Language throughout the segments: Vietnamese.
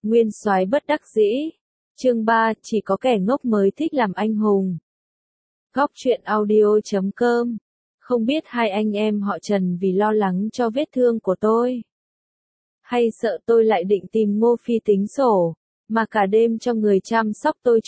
Nguyên soái bất đắc dĩ. Chương 3, chỉ có kẻ ngốc mới thích làm anh hùng. Góc truyện audio.com. Không biết hai anh em họ Trần vì lo lắng cho vết thương của tôi, hay sợ tôi lại định tìm Ngô Phi tính sổ, mà cả đêm cho người chăm sóc tôi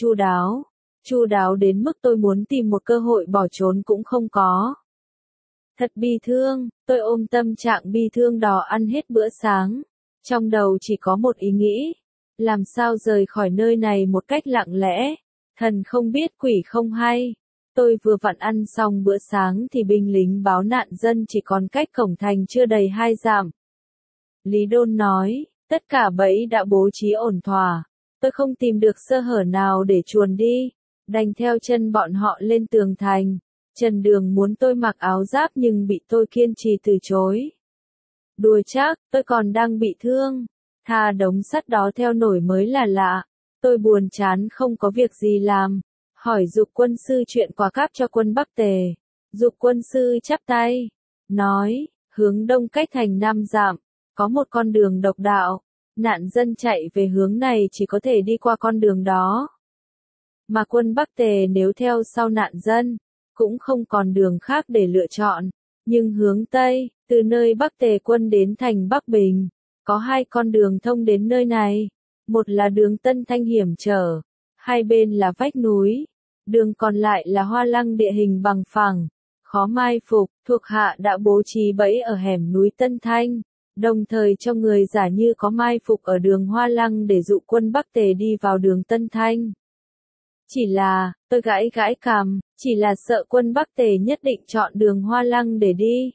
chu đáo đến mức tôi muốn tìm một cơ hội bỏ trốn cũng không có. Thật bi thương, tôi ôm tâm trạng bi thương đó ăn hết bữa sáng. Trong đầu chỉ có một ý nghĩ, làm sao rời khỏi nơi này một cách lặng lẽ, thần không biết quỷ không hay. Tôi vừa vặn ăn xong bữa sáng thì binh lính báo nạn dân chỉ còn cách cổng thành chưa đầy 2 dặm. Lý Đôn nói, tất cả bẫy đã bố trí ổn thỏa, tôi không tìm được sơ hở nào để chuồn đi, đành theo chân bọn họ lên tường thành. Trần Đường muốn tôi mặc áo giáp nhưng bị tôi kiên trì từ chối. Đùa chắc, tôi còn đang bị thương, thà đống sắt đó theo nổi mới là lạ. Tôi buồn chán không có việc gì làm, hỏi Dục quân sư chuyện quà cáp cho quân Bắc Tề. Dục quân sư chắp tay, nói, hướng đông cách thành 5 dặm, có một con đường độc đạo, nạn dân chạy về hướng này chỉ có thể đi qua con đường đó. Mà quân Bắc Tề nếu theo sau nạn dân, cũng không còn đường khác để lựa chọn. Nhưng hướng Tây, từ nơi Bắc Tề quân đến thành Bắc Bình, có 2 con đường thông đến nơi này. Một là đường Tân Thanh hiểm trở, hai bên là vách núi. Đường còn lại là hoa lăng địa hình bằng phẳng, khó mai phục. Thuộc hạ đã bố trí bẫy ở hẻm núi Tân Thanh, đồng thời cho người giả như có mai phục ở đường hoa lăng để dụ quân Bắc Tề đi vào đường Tân Thanh. Chỉ là, tôi gãi cằm, chỉ là sợ quân Bắc Tề nhất định chọn đường hoa lăng để đi.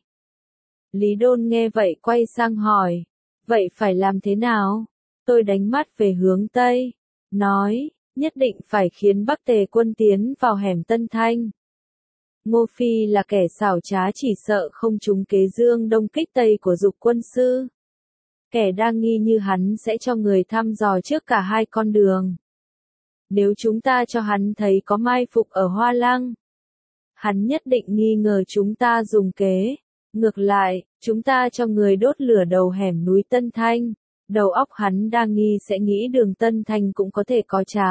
Lý Đôn nghe vậy quay sang hỏi, vậy phải làm thế nào? Tôi đánh mắt về hướng Tây, nói, nhất định phải khiến Bắc Tề quân tiến vào hẻm Tân Thanh. Ngô Phi là kẻ xảo trá, chỉ sợ không trúng kế dương đông kích tây của Dục quân sư. Kẻ đa nghi như hắn sẽ cho người thăm dò trước cả 2 con đường. Nếu chúng ta cho hắn thấy có mai phục ở hoa lăng, hắn nhất định nghi ngờ chúng ta dùng kế. Ngược lại, chúng ta cho người đốt lửa đầu hẻm núi Tân Thanh, đầu óc hắn đa nghi sẽ nghĩ đường Tân Thanh cũng có thể có trá.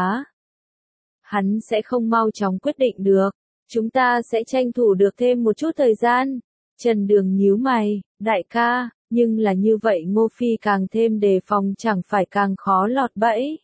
Hắn sẽ không mau chóng quyết định được, chúng ta sẽ tranh thủ được thêm một chút thời gian. Trần Đường nhíu mày, đại ca, nhưng là như vậy Ngô Phi càng thêm đề phòng chẳng phải càng khó lọt bẫy.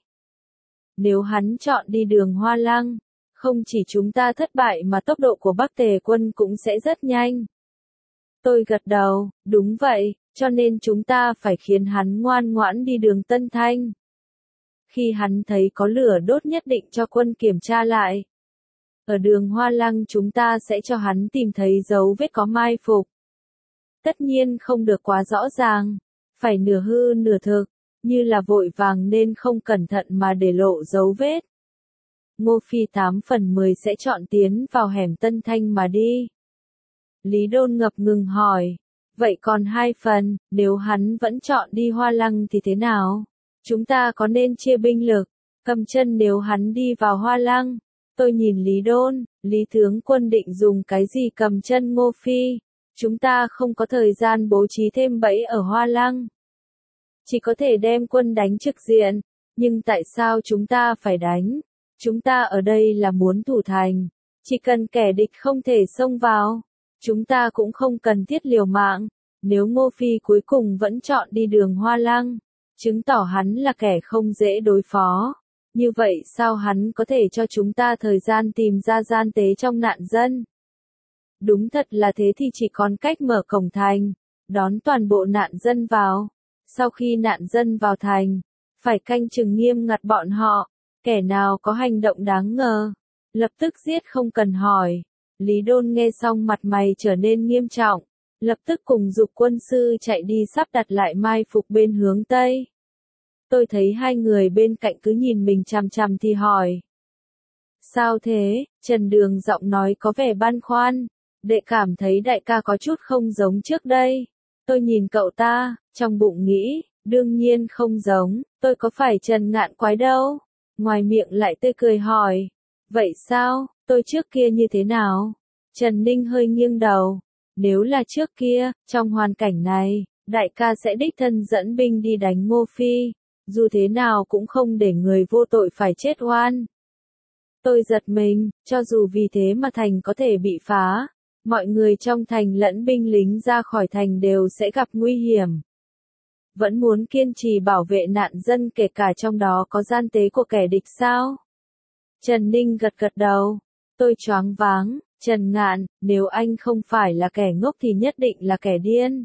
Nếu hắn chọn đi đường hoa lăng, không chỉ chúng ta thất bại mà tốc độ của Bắc Tề quân cũng sẽ rất nhanh. Tôi gật đầu, đúng vậy, cho nên chúng ta phải khiến hắn ngoan ngoãn đi đường Tân Thanh. Khi hắn thấy có lửa đốt nhất định cho quân kiểm tra lại. Ở đường hoa lăng chúng ta sẽ cho hắn tìm thấy dấu vết có mai phục. Tất nhiên không được quá rõ ràng, phải nửa hư nửa thực, như là vội vàng nên không cẩn thận mà để lộ dấu vết. Ngô Phi 8 phần 10 sẽ chọn tiến vào hẻm Tân Thanh mà đi. Lý Đôn ngập ngừng hỏi, vậy còn 2 phần, nếu hắn vẫn chọn đi hoa lăng thì thế nào? Chúng ta có nên chia binh lực, cầm chân nếu hắn đi vào hoa lăng? Tôi nhìn Lý Đôn, Lý tướng quân định dùng cái gì cầm chân Ngô Phi? Chúng ta không có thời gian bố trí thêm bẫy ở hoa lăng. Chỉ có thể đem quân đánh trực diện, nhưng tại sao chúng ta phải đánh? Chúng ta ở đây là muốn thủ thành, chỉ cần kẻ địch không thể xông vào, chúng ta cũng không cần thiết liều mạng. Nếu Ngô Phi cuối cùng vẫn chọn đi đường hoa lăng, chứng tỏ hắn là kẻ không dễ đối phó. Như vậy sao hắn có thể cho chúng ta thời gian tìm ra gian tế trong nạn dân? Đúng thật là thế thì chỉ còn cách mở cổng thành, đón toàn bộ nạn dân vào. Sau khi nạn dân vào thành, phải canh chừng nghiêm ngặt bọn họ, kẻ nào có hành động đáng ngờ, lập tức giết không cần hỏi. Lý Đôn nghe xong mặt mày trở nên nghiêm trọng, lập tức cùng Dục quân sư chạy đi sắp đặt lại mai phục bên hướng Tây. Tôi thấy 2 người bên cạnh cứ nhìn mình chằm chằm thì hỏi. Sao thế? Trần Đường giọng nói có vẻ băn khoăn, đệ cảm thấy đại ca có chút không giống trước đây. Tôi nhìn cậu ta, trong bụng nghĩ, đương nhiên không giống, tôi có phải Trần Ngạn Quái đâu. Ngoài miệng lại tươi cười hỏi, vậy sao, tôi trước kia như thế nào? Trần Ninh hơi nghiêng đầu, nếu là trước kia, trong hoàn cảnh này, đại ca sẽ đích thân dẫn binh đi đánh Ngô Phi, dù thế nào cũng không để người vô tội phải chết oan. Tôi giật mình, cho dù vì thế mà thành có thể bị phá, mọi người trong thành lẫn binh lính ra khỏi thành đều sẽ gặp nguy hiểm. Vẫn muốn kiên trì bảo vệ nạn dân kể cả trong đó có gian tế của kẻ địch sao? Trần Ninh gật gật đầu. Tôi choáng váng, Trần Ngạn, nếu anh không phải là kẻ ngốc thì nhất định là kẻ điên.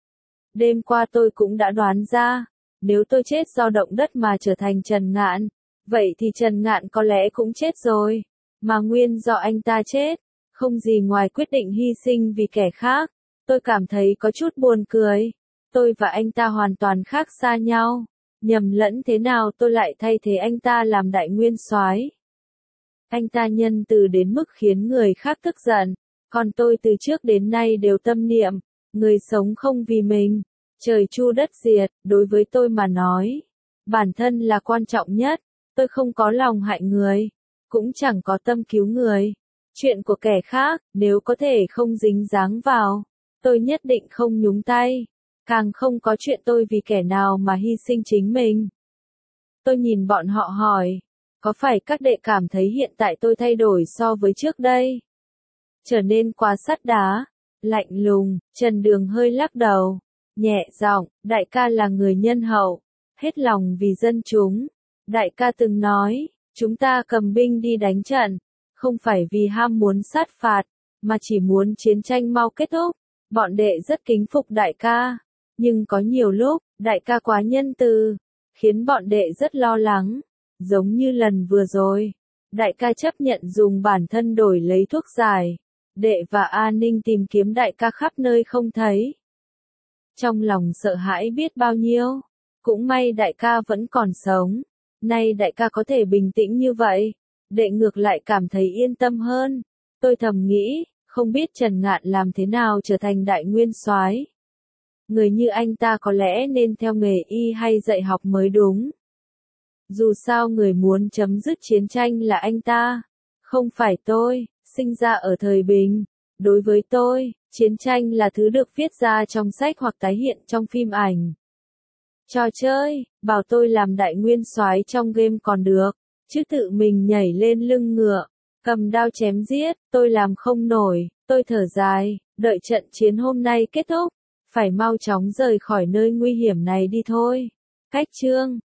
Đêm qua tôi cũng đã đoán ra, nếu tôi chết do động đất mà trở thành Trần Ngạn, vậy thì Trần Ngạn có lẽ cũng chết rồi, mà nguyên do anh ta chết, không gì ngoài quyết định hy sinh vì kẻ khác. Tôi cảm thấy có chút buồn cười. Tôi và anh ta hoàn toàn khác xa nhau, nhầm lẫn thế nào tôi lại thay thế anh ta làm đại nguyên soái. Anh ta nhân từ đến mức khiến người khác tức giận, còn tôi từ trước đến nay đều tâm niệm, người sống không vì mình, trời chu đất diệt, đối với tôi mà nói, bản thân là quan trọng nhất, tôi không có lòng hại người, cũng chẳng có tâm cứu người. Chuyện của kẻ khác, nếu có thể không dính dáng vào, tôi nhất định không nhúng tay, càng không có chuyện tôi vì kẻ nào mà hy sinh chính mình. Tôi nhìn bọn họ hỏi, có phải các đệ cảm thấy hiện tại tôi thay đổi so với trước đây? Trở nên quá sắt đá, lạnh lùng, Trần Đường hơi lắc đầu, nhẹ giọng, đại ca là người nhân hậu, hết lòng vì dân chúng. Đại ca từng nói, chúng ta cầm binh đi đánh trận, không phải vì ham muốn sát phạt, mà chỉ muốn chiến tranh mau kết thúc. Bọn đệ rất kính phục đại ca, nhưng có nhiều lúc, đại ca quá nhân từ, khiến bọn đệ rất lo lắng. Giống như lần vừa rồi, đại ca chấp nhận dùng bản thân đổi lấy thuốc giải. Đệ và A Ninh tìm kiếm đại ca khắp nơi không thấy. Trong lòng sợ hãi biết bao nhiêu. Cũng may đại ca vẫn còn sống. Nay đại ca có thể bình tĩnh như vậy. Đệ ngược lại cảm thấy yên tâm hơn. Tôi thầm nghĩ, không biết Trần Ngạn làm thế nào trở thành đại nguyên soái. Người như anh ta có lẽ nên theo nghề y hay dạy học mới đúng. Dù sao người muốn chấm dứt chiến tranh là anh ta, không phải tôi. Sinh ra ở thời bình, đối với tôi, chiến tranh là thứ được viết ra trong sách hoặc tái hiện trong phim ảnh. Trò chơi, bảo tôi làm đại nguyên soái trong game còn được, chứ tự mình nhảy lên lưng ngựa, cầm đao chém giết, tôi làm không nổi. Tôi thở dài, đợi trận chiến hôm nay kết thúc, phải mau chóng rời khỏi nơi nguy hiểm này đi thôi. Cách chương